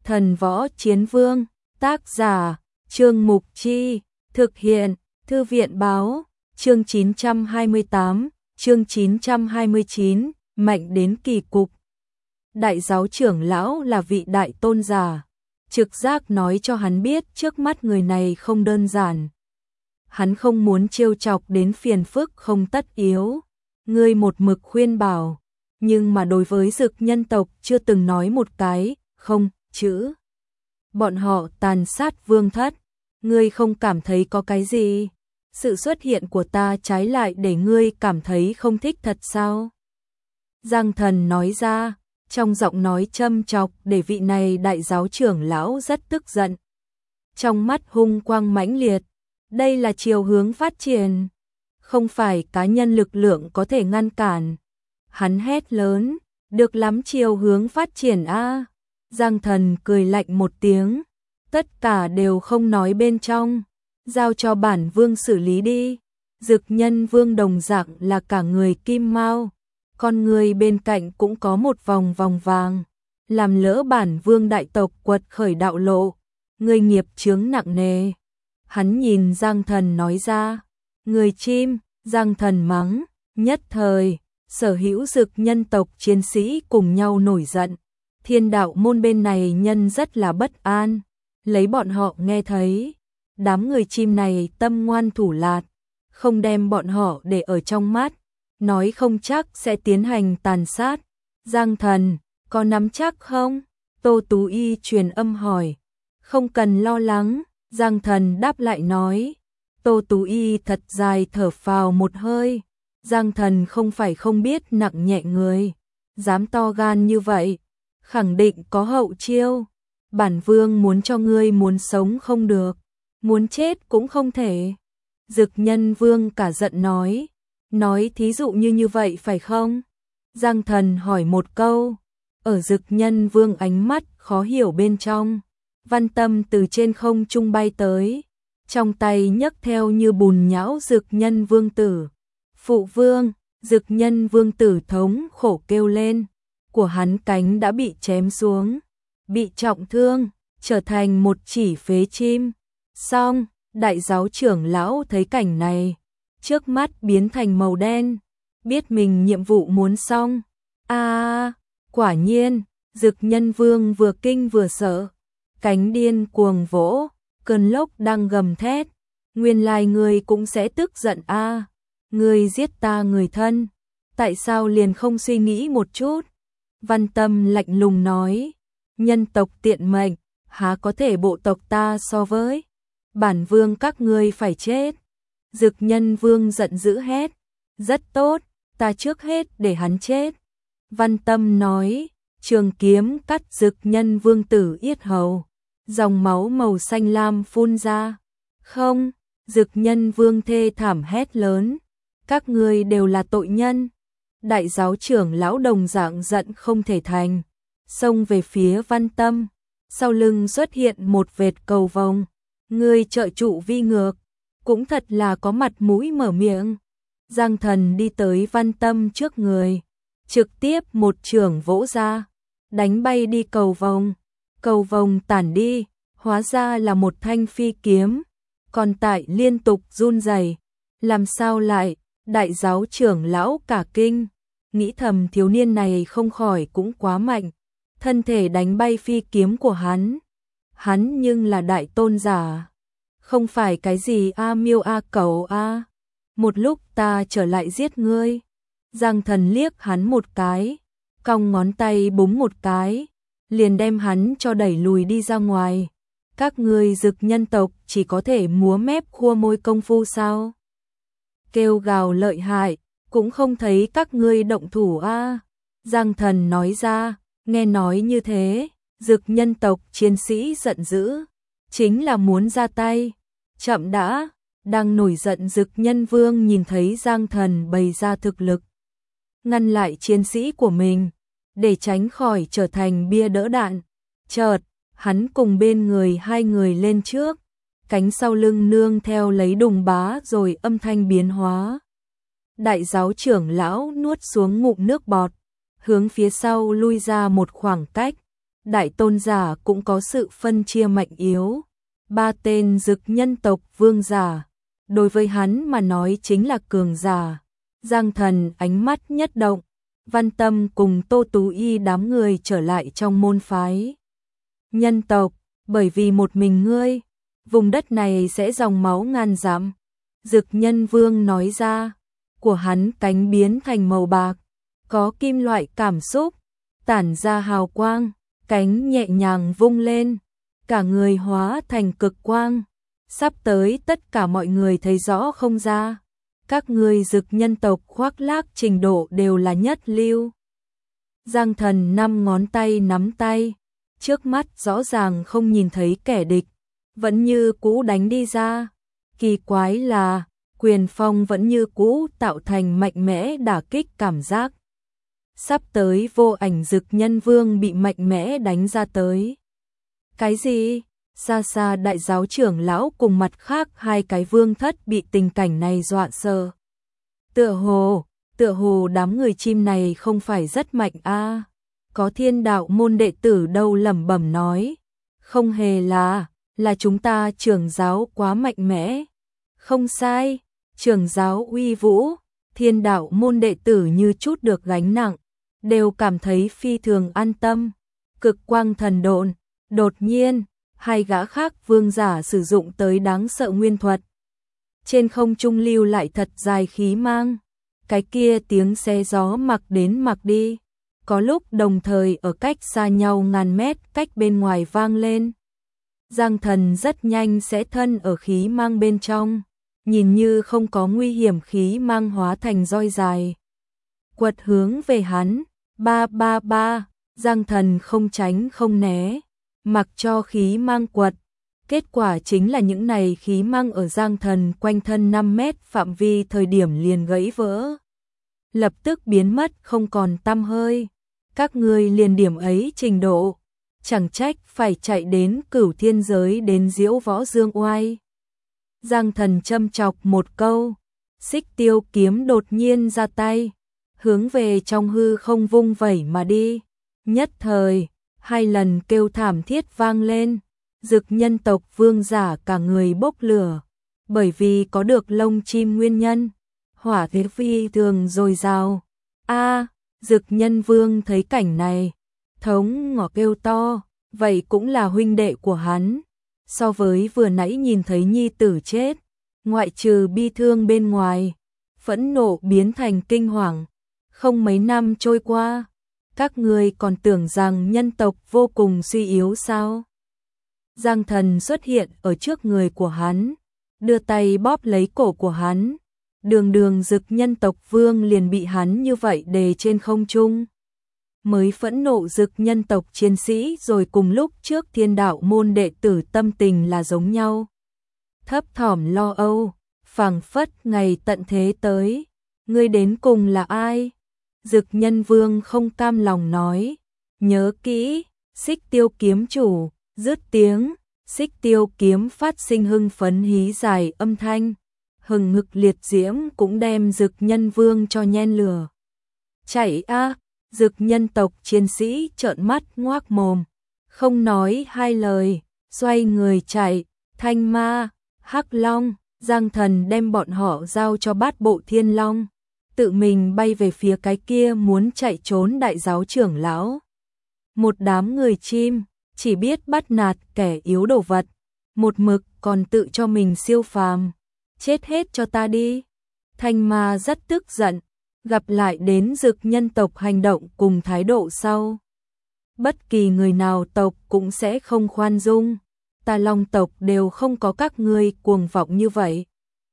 Thần Võ Chiến Vương, tác giả, Trương Mục Chi, thực hiện, Thư viện Báo, chương 928, chương 929, mạnh đến kỳ cục. Đại giáo trưởng lão là vị đại tôn giả, trực giác nói cho hắn biết trước mắt người này không đơn giản. Hắn không muốn trêu chọc đến phiền phức không tất yếu, ngươi một mực khuyên bảo, nhưng mà đối với Dực nhân tộc chưa từng nói một cái, không, chữ. Bọn họ tàn sát vương thất, ngươi không cảm thấy có cái gì? Sự xuất hiện của ta trái lại để ngươi cảm thấy không thích thật sao? Giang Thần nói ra, trong giọng nói châm chọc để vị này đại giáo trưởng lão rất tức giận. Trong mắt hung quang mãnh liệt, đây là chiều hướng phát triển, không phải cá nhân lực lượng có thể ngăn cản. Hắn hét lớn, được lắm, chiều hướng phát triển a. Giang Thần cười lạnh một tiếng, tất cả đều không nói bên trong, giao cho bản vương xử lý đi. Dực nhân vương đồng dạng là cả người kim mao, con người bên cạnh cũng có một vòng vòng vàng, làm lỡ bản vương đại tộc quật khởi đạo lộ, người nghiệp chướng nặng nề. Hắn nhìn Giang Thần nói ra, người chim. Giang Thần mắng, nhất thời, sở hữu Dực nhân tộc chiến sĩ cùng nhau nổi giận. Thiên đạo môn bên này nhân rất là bất an, lấy bọn họ nghe thấy, đám người chim này tâm ngoan thủ lạt, không đem bọn họ để ở trong mắt, nói không chắc sẽ tiến hành tàn sát. Giang Thần, có nắm chắc không? Tô Tú Y truyền âm hỏi. Không cần lo lắng, Giang Thần đáp lại nói. Tô Tú Y thật dài thở phào một hơi. Giang Thần không phải không biết nặng nhẹ người, dám to gan như vậy, khẳng định có hậu chiêu. Bản vương muốn cho ngươi muốn sống không được, muốn chết cũng không thể. Dực nhân vương cả giận nói thí dụ như vậy phải không? Giang Thần hỏi một câu, ở Dực nhân vương ánh mắt khó hiểu bên trong, Văn Tâm từ trên không trung bay tới, trong tay nhấc theo như bùn nhão Dực nhân vương tử. Phụ vương, Dực nhân vương tử thống khổ kêu lên, của hắn cánh đã bị chém xuống, bị trọng thương, trở thành một chỉ phế chim. Xong, đại giáo trưởng lão thấy cảnh này, trước mắt biến thành màu đen, biết mình nhiệm vụ muốn xong. Quả nhiên, Dực nhân vương vừa kinh vừa sợ, cánh điên cuồng vỗ, cơn lốc đang gầm thét, nguyên lai ngươi cũng sẽ tức giận a. Ngươi giết ta người thân, tại sao liền không suy nghĩ một chút? Văn Tâm lạnh lùng nói, nhân tộc tiện mệnh, há có thể bộ tộc ta so với? Bản vương các ngươi phải chết. Dực nhân vương giận dữ hét, rất tốt, ta trước hết để hắn chết. Văn Tâm nói, trường kiếm cắt Dực nhân vương tử yết hầu, dòng máu màu xanh lam phun ra. Không, Dực nhân vương thê thảm hét lớn, các ngươi đều là tội nhân. Đại giáo trưởng lão đồng dạng giận không thể thành, xông về phía Văn Tâm, sau lưng xuất hiện một vệt cầu vồng. Ngươi trợ trụ vi ngược, cũng thật là có mặt mũi mở miệng. Giang Thần đi tới Văn Tâm trước người, trực tiếp một chưởng vỗ ra, đánh bay đi cầu vồng tản đi, hóa ra là một thanh phi kiếm, còn tại liên tục run rẩy. Làm sao lại? Đại giáo trưởng lão cả kinh, nghĩ thầm thiếu niên này không khỏi cũng quá mạnh, thân thể đánh bay phi kiếm của hắn. Hắn nhưng là đại tôn giả, không phải cái gì miêu cẩu a. Một lúc ta trở lại giết ngươi. Giang Thần liếc hắn một cái, cong ngón tay búng một cái, liền đem hắn cho đẩy lùi đi ra ngoài. Các ngươi Dực nhân tộc chỉ có thể múa mép khua môi công phu sao? Kêu gào lợi hại, cũng không thấy các ngươi động thủ a. Giang Thần nói ra, nghe nói như thế, Dực nhân tộc chiến sĩ giận dữ, chính là muốn ra tay. Chậm đã, đang nổi giận Dực nhân vương nhìn thấy Giang Thần bày ra thực lực, ngăn lại chiến sĩ của mình, để tránh khỏi trở thành bia đỡ đạn. Chợt, hắn cùng bên người hai người lên trước, cánh sau lưng nương theo lấy đùng bá rồi âm thanh biến hóa. Đại giáo trưởng lão nuốt xuống ngụm nước bọt, hướng phía sau lui ra một khoảng cách, đại tôn giả cũng có sự phân chia mạnh yếu. Ba tên Dực nhân tộc vương giả, đối với hắn mà nói chính là cường giả. Giang Thần ánh mắt nhất động, Văn Tâm cùng Tô Tú Y đám người trở lại trong môn phái nhân tộc, bởi vì một mình ngươi, vùng đất này sẽ dòng máu ngàn dặm. Dực nhân vương nói ra, của hắn cánh biến thành màu bạc, có kim loại cảm xúc, tản ra hào quang, cánh nhẹ nhàng vung lên, cả người hóa thành cực quang. Sắp tới tất cả mọi người thấy rõ không ra, các ngươi Dực nhân tộc khoác lác trình độ đều là nhất lưu. Giang Thần 5 ngón tay nắm tay, trước mắt rõ ràng không nhìn thấy kẻ địch, vẫn như cũ đánh đi ra. Kỳ quái là, quyền phong vẫn như cũ tạo thành mạnh mẽ đả kích cảm giác. Sắp tới vô ảnh Dực nhân vương bị mạnh mẽ đánh ra tới. Cái gì? Xa xa đại giáo trưởng lão cùng mặt khác hai cái vương thất bị tình cảnh này dọa sợ. Tựa hồ đám người chim này không phải rất mạnh a. Có thiên đạo môn đệ tử đâu lẩm bẩm nói. Không hề là chúng ta trưởng giáo quá mạnh mẽ. Không sai, trưởng giáo uy vũ, thiên đạo môn đệ tử như chút được gánh nặng, đều cảm thấy phi thường an tâm. Cực quang thần độn, đột nhiên, hai gã khác vương giả sử dụng tới đáng sợ nguyên thuật. Trên không trung lưu lại thật dài khí mang, cái kia tiếng xe gió mặc đến mặc đi, có lúc đồng thời ở cách xa nhau ngàn mét cách bên ngoài vang lên. Giang Thần rất nhanh sẽ thân ở khí mang bên trong, nhìn như không có nguy hiểm khí mang hóa thành roi dài. Quật hướng về hắn, ba, Giang Thần không tránh không né, mặc cho khí mang quật. Kết quả chính là những này khí mang ở Giang Thần quanh thân 5 mét phạm vi thời điểm liền gãy vỡ. Lập tức biến mất không còn tăm hơi. Các ngươi liền điểm ấy trình độ, chẳng trách phải chạy đến Cửu Thiên giới đến diễu võ dương oai. Giang Thần châm chọc một câu, Xích Tiêu kiếm đột nhiên ra tay, hướng về trong hư không vung vẩy mà đi. Nhất thời, 2 lần kêu thảm thiết vang lên, Dực nhân tộc vương giả cả người bốc lửa, bởi vì có được lông chim nguyên nhân, hỏa thế phi thường dồi dào. Dực nhân vương thấy cảnh này, thống ngỏ kêu to, vậy cũng là huynh đệ của hắn. So với vừa nãy nhìn thấy nhi tử chết, ngoại trừ bi thương bên ngoài, phẫn nộ biến thành kinh hoàng. Không mấy năm trôi qua, các ngươi còn tưởng rằng nhân tộc vô cùng suy yếu sao? Giang Thần xuất hiện ở trước người của hắn, đưa tay bóp lấy cổ của hắn. Đường Dực nhân tộc vương liền bị hắn như vậy đề trên không trung. Mới phẫn nộ Dực nhân tộc chiến sĩ rồi cùng lúc trước thiên đạo môn đệ tử tâm tình là giống nhau. Thấp thỏm lo âu, phảng phất ngày tận thế tới. Ngươi đến cùng là ai? Dực nhân vương không cam lòng nói. Nhớ kỹ, Xích Tiêu kiếm chủ, dứt tiếng, Xích Tiêu kiếm phát sinh hưng phấn hí dài âm thanh. Hừng hực liệt diễm cũng đem Dực nhân vương cho nhen lửa. Chạy Dực nhân tộc chiến sĩ trợn mắt ngoác mồm, không nói hai lời, xoay người chạy. Thanh Ma, Hắc Long, Giang Thần đem bọn họ giao cho Bát Bộ Thiên Long, tự mình bay về phía cái kia muốn chạy trốn đại giáo trưởng lão. Một đám người chim, chỉ biết bắt nạt kẻ yếu đồ vật, một mực còn tự cho mình siêu phàm. Chết hết cho ta đi. Thanh Ma rất tức giận, gặp lại đến Dực nhân tộc hành động cùng thái độ sau. Bất kỳ người nào tộc cũng sẽ không khoan dung, ta Long tộc đều không có các ngươi cuồng vọng như vậy.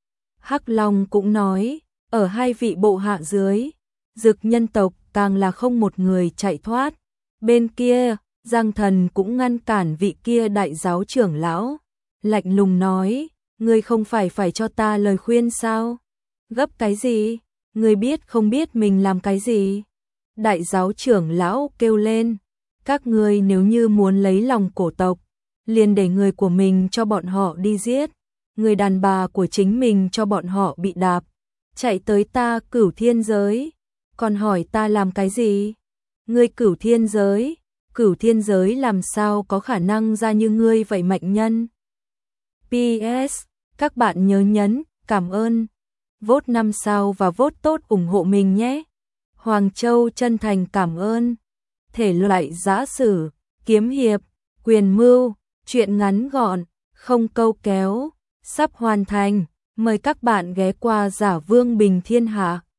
Hắc Long cũng nói, ở 2 vị bộ hạ dưới, Dực nhân tộc càng là không một người chạy thoát. Bên kia, Giang Thần cũng ngăn cản vị kia đại giáo trưởng lão, lạnh lùng nói, ngươi không phải cho ta lời khuyên sao? Gấp cái gì? Ngươi biết không biết mình làm cái gì? Đại giáo trưởng lão kêu lên, các ngươi nếu như muốn lấy lòng cổ tộc, liền để người của mình cho bọn họ đi giết, người đàn bà của chính mình cho bọn họ bị đạp, chạy tới ta Cửu Thiên giới, còn hỏi ta làm cái gì? Ngươi Cửu Thiên giới, Cửu thiên giới làm sao có khả năng ra như ngươi vậy mạnh nhân. PS, các bạn nhớ nhấn, cảm ơn, vote 5 sao và vote tốt ủng hộ mình nhé. Hoàng Châu chân thành cảm ơn. Thể loại giã sử, kiếm hiệp, quyền mưu, truyện ngắn gọn, không câu kéo, sắp hoàn thành. Mời các bạn ghé qua Giả Vương Bình Thiên Hạ.